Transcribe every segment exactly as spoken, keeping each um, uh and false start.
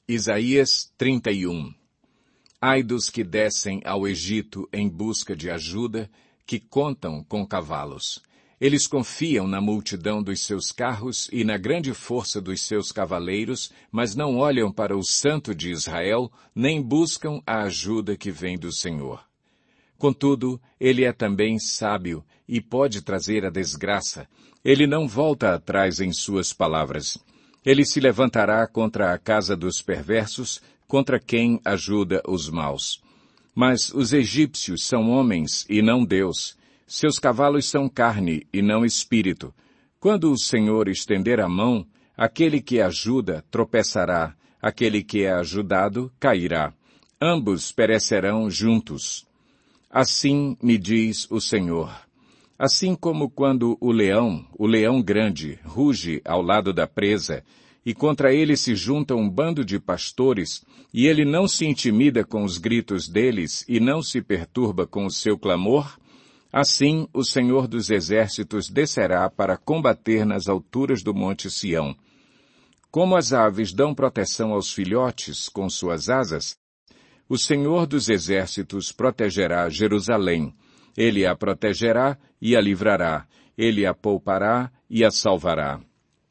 Isaías trinta e um. Ai dos que descem ao Egito em busca de ajuda, que contam com cavalos. Eles confiam na multidão dos seus carros e na grande força dos seus cavaleiros, mas não olham para o Santo de Israel, nem buscam a ajuda que vem do Senhor. Contudo, ele é também sábio e pode trazer a desgraça. Ele não volta atrás em suas palavras. Ele se levantará contra a casa dos perversos, contra quem ajuda os maus. Mas os egípcios são homens e não Deus. Seus cavalos são carne e não espírito. Quando o Senhor estender a mão, aquele que ajuda tropeçará, aquele que é ajudado cairá. Ambos perecerão juntos. Assim me diz o Senhor. Assim como quando o leão, o leão grande, ruge ao lado da presa, e contra ele se junta um bando de pastores, e ele não se intimida com os gritos deles e não se perturba com o seu clamor, assim o Senhor dos Exércitos descerá para combater nas alturas do monte Sião. Como as aves dão proteção aos filhotes com suas asas, o Senhor dos Exércitos protegerá Jerusalém. Ele a protegerá e a livrará. Ele a poupará e a salvará.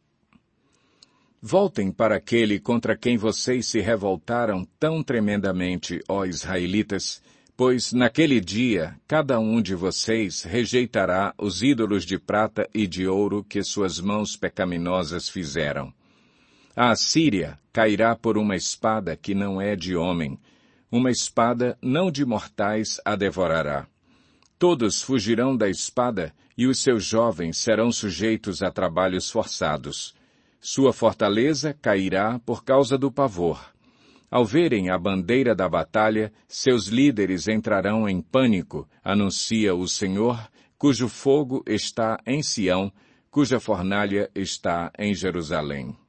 Voltem para aquele contra quem vocês se revoltaram tão tremendamente, ó israelitas, pois naquele dia cada um de vocês rejeitará os ídolos de prata e de ouro que suas mãos pecaminosas fizeram. A Assíria cairá por uma espada que não é de homem. Uma espada não de mortais a devorará. Todos fugirão da espada e os seus jovens serão sujeitos a trabalhos forçados. Sua fortaleza cairá por causa do pavor. Ao verem a bandeira da batalha, seus líderes entrarão em pânico, anuncia o Senhor, cujo fogo está em Sião, cuja fornalha está em Jerusalém.